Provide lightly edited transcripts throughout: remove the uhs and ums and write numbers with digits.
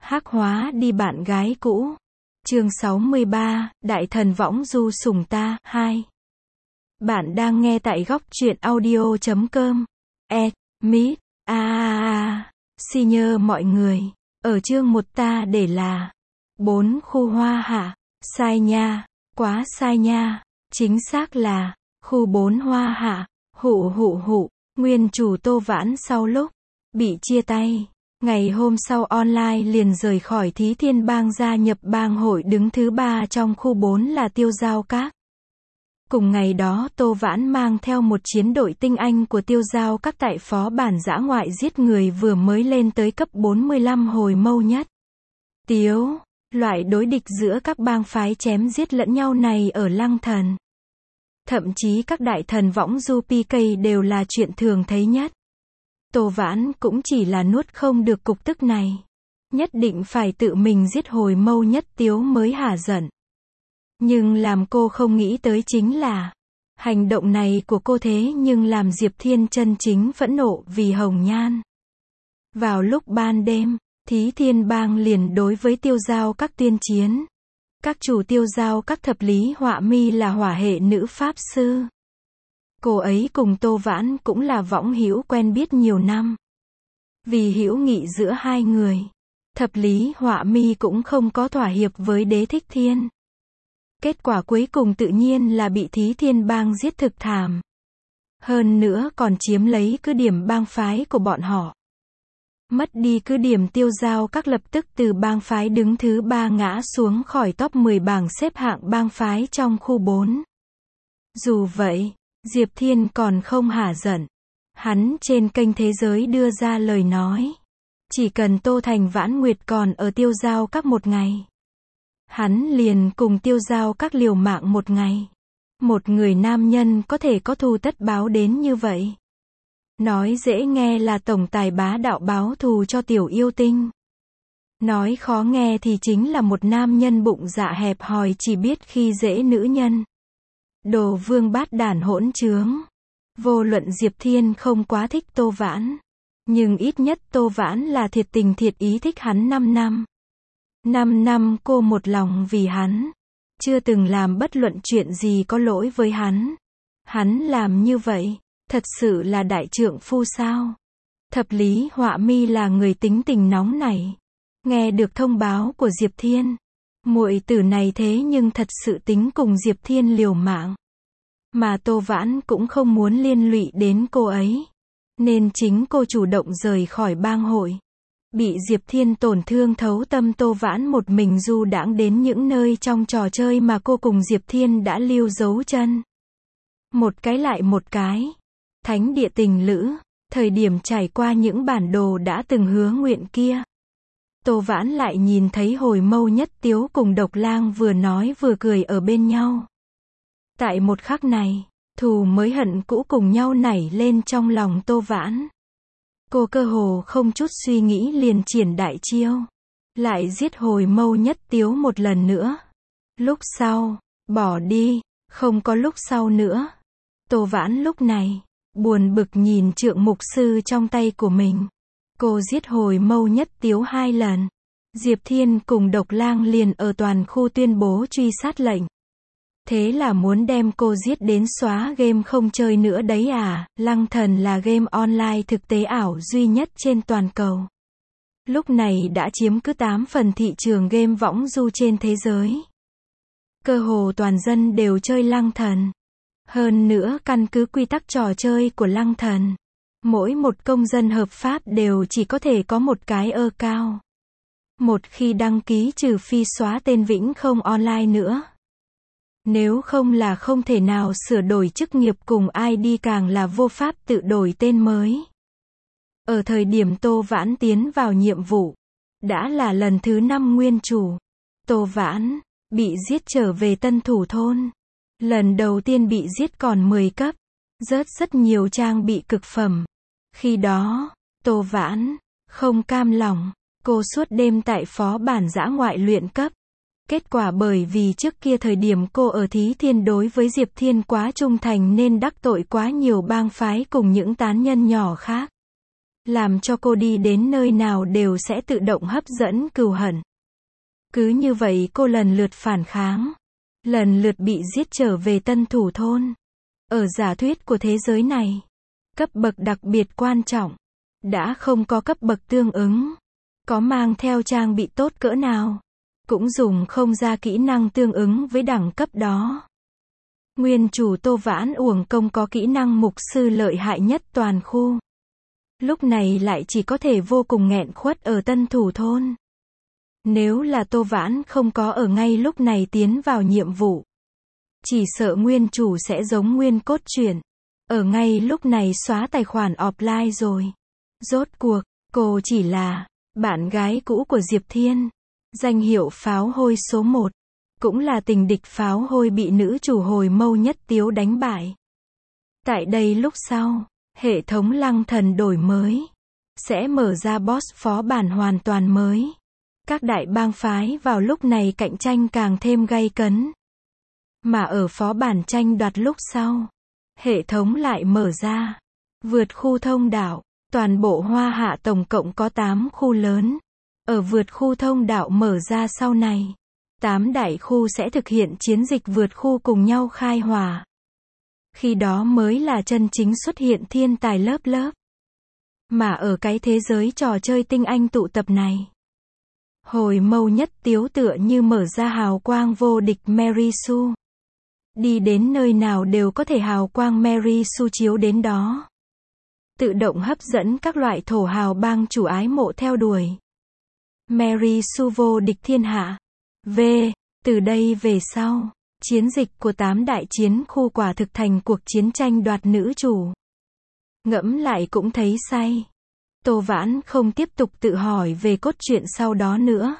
Hắc hóa đi bạn gái cũ. Chương 63, Đại thần võng du sủng ta, 2. Bạn đang nghe tại góc truyện audio.com. Meet, xin nhờ mọi người. Ở chương 1 ta để là 4 khu hoa hạ. Sai nha, quá sai nha. Chính xác là khu 4 hoa hạ. Hụ. Nguyên chủ Tô Vãn sau lúc bị chia tay, ngày hôm sau online liền rời khỏi Thí Thiên Bang gia nhập bang hội đứng thứ 3 trong khu 4 là Tiêu Giao Các. Cùng ngày đó Tô Vãn mang theo một chiến đội tinh anh của Tiêu Giao Các tại phó bản dã ngoại giết người vừa mới lên tới cấp 45 hồi mâu nhất. Loại đối địch giữa các bang phái chém giết lẫn nhau này ở Lăng Thần. Thậm chí các đại thần võng du PK đều là chuyện thường thấy nhất. Tô Vãn cũng chỉ là nuốt không được cục tức này. Nhất định phải tự mình giết hồi mâu nhất Tiếu mới hả giận. Nhưng làm cô không nghĩ tới chính là hành động này của cô thế nhưng làm Diệp Thiên chân chính phẫn nộ vì Hồng Nhan. Vào lúc ban đêm, Thí Thiên Bang liền đối với Tiêu Giao Các tuyên chiến. Các chủ Tiêu Giao Các thập lý họa mi là hỏa hệ nữ pháp sư. Cô ấy cùng Tô Vãn cũng là võng hữu quen biết nhiều năm. Vì hữu nghị giữa hai người, thập lý họa mi cũng không có thỏa hiệp với Đế Thích Thiên. Kết quả cuối cùng tự nhiên là bị Thí Thiên Bang giết thực thảm. Hơn nữa còn chiếm lấy cứ điểm bang phái của bọn họ. Mất đi cứ điểm Tiêu Giao Các lập tức từ bang phái đứng thứ 3 ngã xuống khỏi top 10 bảng xếp hạng bang phái trong khu 4. Dù vậy, Diệp Thiên còn không hả giận. Hắn trên kênh Thế Giới đưa ra lời nói. Chỉ cần Tô Thành Vãn Nguyệt còn ở Tiêu Giao Các một ngày, hắn liền cùng Tiêu Giao Các liều mạng một ngày. Một người nam nhân có thể có thù tất báo đến như vậy. Nói dễ nghe là tổng tài bá đạo báo thù cho tiểu yêu tinh. Nói khó nghe thì chính là một nam nhân bụng dạ hẹp hòi chỉ biết khi dễ nữ nhân. Đồ vương bát đản hỗn trướng. Vô luận Diệp Thiên không quá thích Tô Vãn, nhưng ít nhất Tô Vãn là thiệt tình thiệt ý thích hắn 5 năm. 5 năm cô một lòng vì hắn. Chưa từng làm bất luận chuyện gì có lỗi với hắn. Hắn làm như vậy, thật sự là đại trượng phu sao? Thập lý họa mi là người tính tình nóng nảy. Nghe được thông báo của Diệp Thiên, muội tử này thế nhưng thật sự tính cùng Diệp Thiên liều mạng. Mà Tô Vãn cũng không muốn liên lụy đến cô ấy. Nên chính cô chủ động rời khỏi bang hội. Bị Diệp Thiên tổn thương thấu tâm Tô Vãn một mình du đãng đến những nơi trong trò chơi mà cô cùng Diệp Thiên đã lưu dấu chân. Một cái lại một cái. Thánh địa tình lữ, thời điểm trải qua những bản đồ đã từng hứa nguyện kia. Tô Vãn lại nhìn thấy hồi mâu nhất Tiếu cùng Độc Lang vừa nói vừa cười ở bên nhau. Tại một khắc này, thù mới hận cũ cùng nhau nảy lên trong lòng Tô Vãn. Cô cơ hồ không chút suy nghĩ liền triển đại chiêu. Lại giết hồi mâu nhất Tiếu một lần nữa. Lúc sau, bỏ đi, không có lúc sau nữa. Tô Vãn lúc này buồn bực nhìn trượng mục sư trong tay của mình. Cô giết hồi mâu nhất Tiếu 2 lần. Diệp Thiên cùng Độc Lang liền ở toàn khu tuyên bố truy sát lệnh. Thế là muốn đem cô giết đến xóa game không chơi nữa đấy à? Lăng Thần là game online thực tế ảo duy nhất trên toàn cầu. Lúc này đã chiếm cứ 8 phần thị trường game võng du trên thế giới. Cơ hồ toàn dân đều chơi Lăng Thần. Hơn nữa căn cứ quy tắc trò chơi của Lăng Thần, mỗi một công dân hợp pháp đều chỉ có thể có một cái account. Một khi đăng ký trừ phi xóa tên vĩnh không online nữa. Nếu không là không thể nào sửa đổi chức nghiệp cùng ID càng là vô pháp tự đổi tên mới. Ở thời điểm Tô Vãn tiến vào nhiệm vụ, đã là lần thứ 5 nguyên chủ. Tô Vãn bị giết trở về Tân Thủ Thôn. Lần đầu tiên bị giết còn 10 cấp, rớt rất nhiều trang bị cực phẩm. Khi đó, Tô Vãn không cam lòng, cô suốt đêm tại phó bản dã ngoại luyện cấp. Kết quả bởi vì trước kia thời điểm cô ở Thí Thiên đối với Diệp Thiên quá trung thành nên đắc tội quá nhiều bang phái cùng những tán nhân nhỏ khác. làm cho cô đi đến nơi nào đều sẽ tự động hấp dẫn cừu hận. Cứ như vậy cô lần lượt phản kháng, lần lượt bị giết trở về Tân Thủ thôn. Ở giả thuyết của thế giới này, cấp bậc đặc biệt quan trọng, đã không có cấp bậc tương ứng. Có mang theo trang bị tốt cỡ nào, cũng dùng không ra kỹ năng tương ứng với đẳng cấp đó. Nguyên chủ Tô Vãn uổng công có kỹ năng mục sư lợi hại nhất toàn khu. Lúc này lại chỉ có thể vô cùng nghẹn khuất ở Tân Thủ thôn. Nếu là Tô Vãn không có ở ngay lúc này tiến vào nhiệm vụ, chỉ sợ nguyên chủ sẽ giống nguyên cốt truyện, ở ngay lúc này xóa tài khoản offline rồi. Rốt cuộc, cô chỉ là bạn gái cũ của Diệp Thiên, danh hiệu pháo hôi số 1, cũng là tình địch pháo hôi bị nữ chủ Hồi Mâu Nhất Tiếu đánh bại. Tại đây lúc sau, hệ thống Lăng Thần đổi mới, sẽ mở ra boss phó bản hoàn toàn mới. Các đại bang phái vào lúc này cạnh tranh càng thêm gay cấn. Mà ở phó bản tranh đoạt lúc sau, hệ thống lại mở ra vượt khu thông đạo. Toàn bộ Hoa Hạ tổng cộng có 8 khu lớn. Ở vượt khu thông đạo mở ra sau này, 8 đại khu sẽ thực hiện chiến dịch vượt khu cùng nhau khai hỏa. Khi đó mới là chân chính xuất hiện thiên tài lớp lớp. Mà ở cái thế giới trò chơi tinh anh tụ tập này, Hồi Mâu Nhất Tiếu tựa như mở ra hào quang vô địch Mary Sue. Đi đến nơi nào đều có thể hào quang Mary Sue chiếu đến đó. Tự động hấp dẫn các loại thổ hào bang chủ ái mộ theo đuổi. Mary Sue vô địch thiên hạ. Từ đây về sau, chiến dịch của 8 đại chiến khu quả thực thành cuộc chiến tranh đoạt nữ chủ. Ngẫm lại cũng thấy say. Tô Vãn không tiếp tục tự hỏi về cốt truyện sau đó nữa.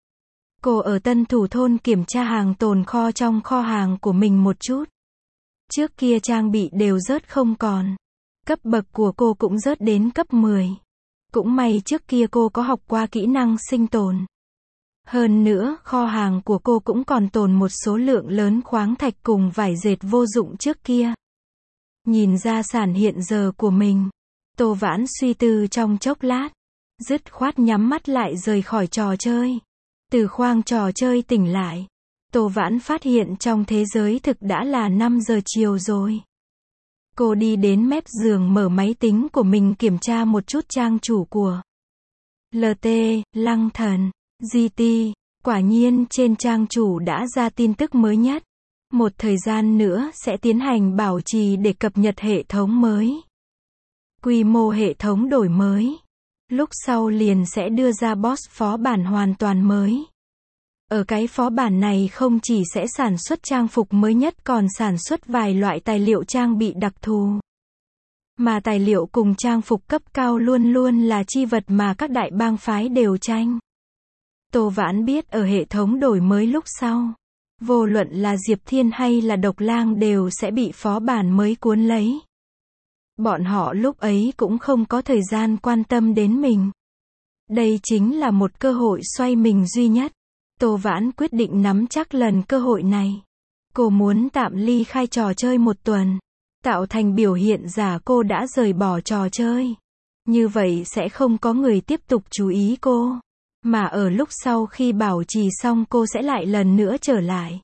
Cô ở Tân Thủ thôn kiểm tra hàng tồn kho trong kho hàng của mình một chút. Trước kia trang bị đều rớt không còn. Cấp bậc của cô cũng rớt đến cấp 10. Cũng may trước kia cô có học qua kỹ năng sinh tồn. Hơn nữa, kho hàng của cô cũng còn tồn một số lượng lớn khoáng thạch cùng vải dệt vô dụng trước kia. Nhìn ra sản hiện giờ của mình, Tô Vãn suy tư trong chốc lát, dứt khoát nhắm mắt lại rời khỏi trò chơi. Từ khoang trò chơi tỉnh lại, Tô Vãn phát hiện trong thế giới thực đã là 5 giờ chiều rồi. Cô đi đến mép giường mở máy tính của mình kiểm tra một chút trang chủ của LT, Lăng Thần, GT. Quả nhiên trên trang chủ đã ra tin tức mới nhất. Một thời gian nữa sẽ tiến hành bảo trì để cập nhật hệ thống mới. Quy mô hệ thống đổi mới. Lúc sau liền sẽ đưa ra boss phó bản hoàn toàn mới. Ở cái phó bản này không chỉ sẽ sản xuất trang phục mới nhất còn sản xuất vài loại tài liệu trang bị đặc thù. Mà tài liệu cùng trang phục cấp cao luôn luôn là chi vật mà các đại bang phái đều tranh. Tô Vãn biết ở hệ thống đổi mới lúc sau, vô luận là Diệp Thiên hay là Độc Lang đều sẽ bị phó bản mới cuốn lấy. Bọn họ lúc ấy cũng không có thời gian quan tâm đến mình. Đây chính là một cơ hội xoay mình duy nhất. Tô Vãn quyết định nắm chắc lần cơ hội này. Cô muốn tạm ly khai trò chơi một tuần, tạo thành biểu hiện giả cô đã rời bỏ trò chơi. Như vậy sẽ không có người tiếp tục chú ý cô. Mà ở lúc sau khi bảo trì xong cô sẽ lại lần nữa trở lại.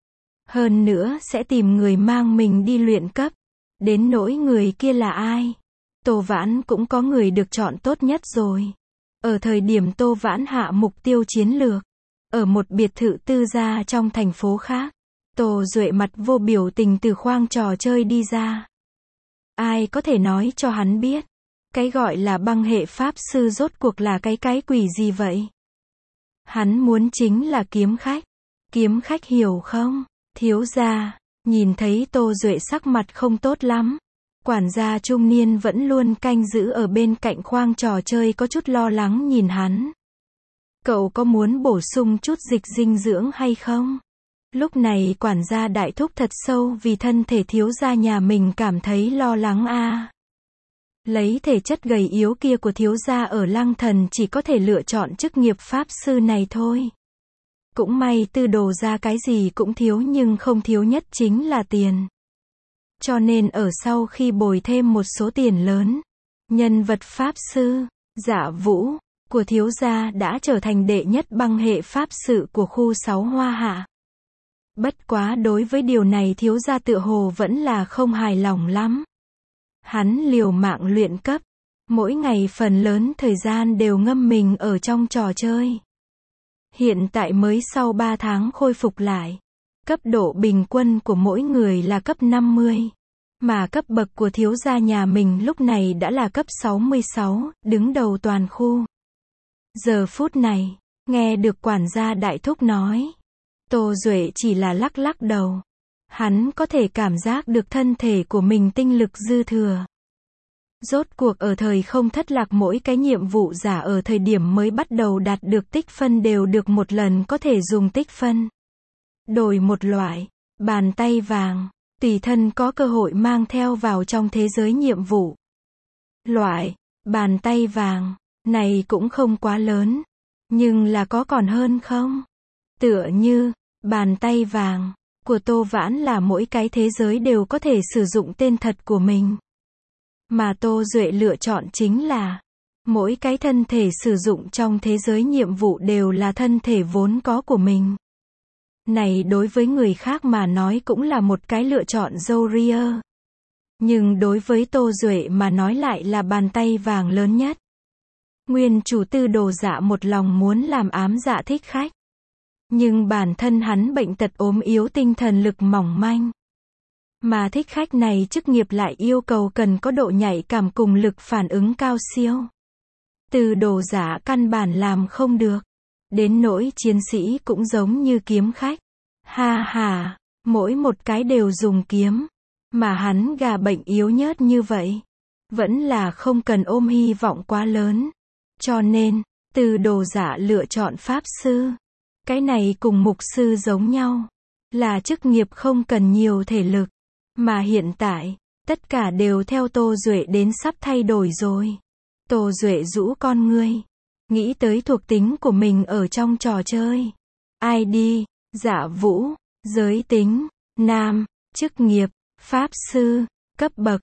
Hơn nữa sẽ tìm người mang mình đi luyện cấp. Đến nỗi người kia là ai? Tô Vãn cũng có người được chọn tốt nhất rồi. Ở thời điểm Tô Vãn hạ mục tiêu chiến lược, ở một biệt thự tư gia trong thành phố khác, Tô Duệ mặt vô biểu tình từ khoang trò chơi đi ra. Ai có thể nói cho hắn biết, cái gọi là băng hệ pháp sư rốt cuộc là cái quỷ gì vậy? Hắn muốn chính là kiếm khách. Kiếm khách hiểu không? Thiếu gia. Nhìn thấy Tô Duệ sắc mặt không tốt lắm. Quản gia trung niên vẫn luôn canh giữ ở bên cạnh khoang trò chơi có chút lo lắng nhìn hắn. Cậu có muốn bổ sung chút dịch dinh dưỡng hay không? Lúc này quản gia đại thúc thật sâu vì thân thể thiếu gia nhà mình cảm thấy lo lắng a. Lấy thể chất gầy yếu kia của thiếu gia ở Lăng Thần chỉ có thể lựa chọn chức nghiệp pháp sư này thôi. Cũng may tư đồ ra cái gì cũng thiếu nhưng không thiếu nhất chính là tiền. Cho nên ở sau khi bồi thêm một số tiền lớn, Nhân vật pháp sư, Dạ Vũ, của thiếu gia đã trở thành đệ nhất băng hệ pháp sự của khu 6 Hoa Hạ. Bất quá đối với điều này thiếu gia tựa hồ vẫn là không hài lòng lắm. Hắn liều mạng luyện cấp, mỗi ngày phần lớn thời gian đều ngâm mình ở trong trò chơi. Hiện tại mới sau 3 tháng khôi phục lại. Cấp độ bình quân của mỗi người là cấp 50. Mà cấp bậc của thiếu gia nhà mình lúc này đã là cấp 66, đứng đầu toàn khu. Giờ phút này, nghe được quản gia đại thúc nói, Tô Duệ chỉ là lắc lắc đầu. Hắn có thể cảm giác được thân thể của mình tinh lực dư thừa. Rốt cuộc ở thời không thất lạc mỗi cái nhiệm vụ giả ở thời điểm mới bắt đầu đạt được tích phân đều được một lần có thể dùng tích phân. Đổi một loại, bàn tay vàng, tùy thân có cơ hội mang theo vào trong thế giới nhiệm vụ. Loại, bàn tay vàng, này cũng không quá lớn. Nhưng là có còn hơn không? Tựa như, bàn tay vàng, của Tô Vãn là mỗi cái thế giới đều có thể sử dụng tên thật của mình. Mà Tô Duệ lựa chọn chính là, mỗi cái thân thể sử dụng trong thế giới nhiệm vụ đều là thân thể vốn có của mình. Này đối với người khác mà nói cũng là một cái lựa chọn Warrior. Nhưng đối với Tô Duệ mà nói lại là bàn tay vàng lớn nhất. Nguyên chủ Tư Đồ Dạ một lòng muốn làm ám dạ thích khách. Nhưng bản thân hắn bệnh tật ốm yếu tinh thần lực mỏng manh. Mà thích khách này chức nghiệp lại yêu cầu cần có độ nhạy cảm cùng lực phản ứng cao siêu. Tư Đồ Dạ căn bản làm không được. Đến nỗi chiến sĩ cũng giống như kiếm khách. Ha ha, mỗi một cái đều dùng kiếm. Mà hắn gà bệnh yếu nhớt như vậy. Vẫn là không cần ôm hy vọng quá lớn. Cho nên, Tư Đồ Dạ lựa chọn pháp sư. Cái này cùng mục sư giống nhau. Là chức nghiệp không cần nhiều thể lực. Mà hiện tại, tất cả đều theo Tô Duệ đến sắp thay đổi rồi. Tô Duệ rũ con ngươi. Nghĩ tới thuộc tính của mình ở trong trò chơi. ID, Dạ Vũ, giới tính, nam, chức nghiệp, pháp sư, cấp bậc,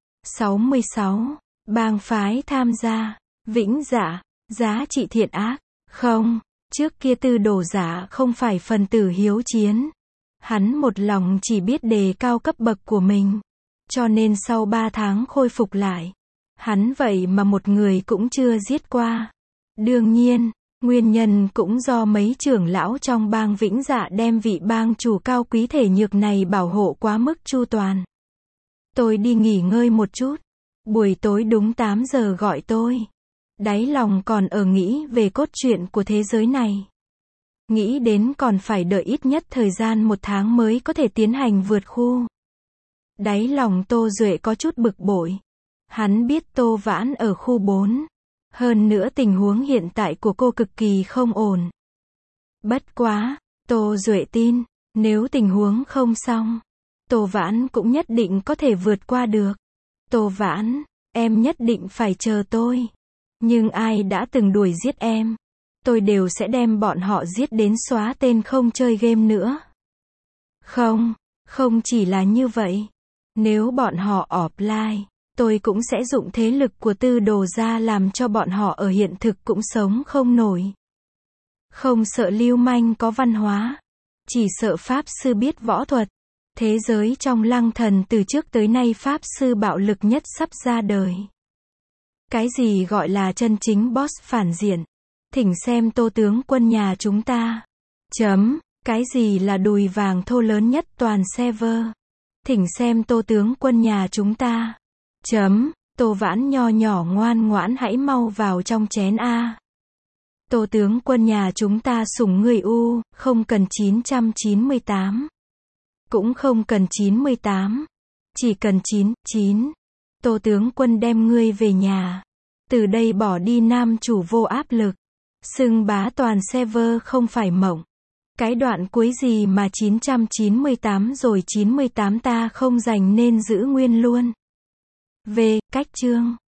66, bang phái tham gia, vĩnh dạ, giá trị thiện ác, không, trước kia Tư Đồ Dạ không phải phần tử hiếu chiến. Hắn một lòng chỉ biết đề cao cấp bậc của mình. Cho nên sau 3 tháng khôi phục lại. Hắn vậy mà một người cũng chưa giết qua. Đương nhiên, nguyên nhân cũng do mấy trưởng lão trong bang Vĩnh Dạ đem vị bang chủ cao quý thể nhược này bảo hộ quá mức chu toàn. Tôi đi nghỉ ngơi một chút. Buổi tối đúng 8 giờ gọi tôi. Đáy lòng còn ở nghĩ về cốt truyện của thế giới này. Nghĩ đến còn phải đợi ít nhất thời gian 1 tháng mới có thể tiến hành vượt khu. Đáy lòng Tô Duệ có chút bực bội. Hắn biết Tô Vãn ở khu 4. Hơn nữa tình huống hiện tại của cô cực kỳ không ổn. Bất quá, Tô Duệ tin, nếu tình huống không xong, Tô Vãn cũng nhất định có thể vượt qua được. Tô Vãn, em nhất định phải chờ tôi. Nhưng ai đã từng đuổi giết em, tôi đều sẽ đem bọn họ giết đến xóa tên không chơi game nữa. Không, không chỉ là như vậy. Nếu bọn họ offline, tôi cũng sẽ dụng thế lực của Tư Đồ ra làm cho bọn họ ở hiện thực cũng sống không nổi. Không sợ lưu manh có văn hóa, chỉ sợ pháp sư biết võ thuật. Thế giới trong Lăng Thần từ trước tới nay pháp sư bạo lực nhất sắp ra đời. Cái gì gọi là chân chính boss phản diện? Thỉnh xem Tô tướng quân nhà chúng ta. Cái gì là đùi vàng thô lớn nhất toàn server? Thỉnh xem Tô tướng quân nhà chúng ta. Tô Vãn nho nhỏ ngoan ngoãn hãy mau vào trong chén A. Tô tướng quân nhà chúng ta sủng người u, không cần 998. Cũng không cần 98. Chỉ cần 99. Tô tướng quân đem ngươi về nhà. Từ đây bỏ đi nam chủ vô áp lực. Xưng bá toàn server không phải mộng. Cái đoạn cuối gì mà 998 rồi 98 ta không dành nên giữ nguyên luôn. Về, cách chương.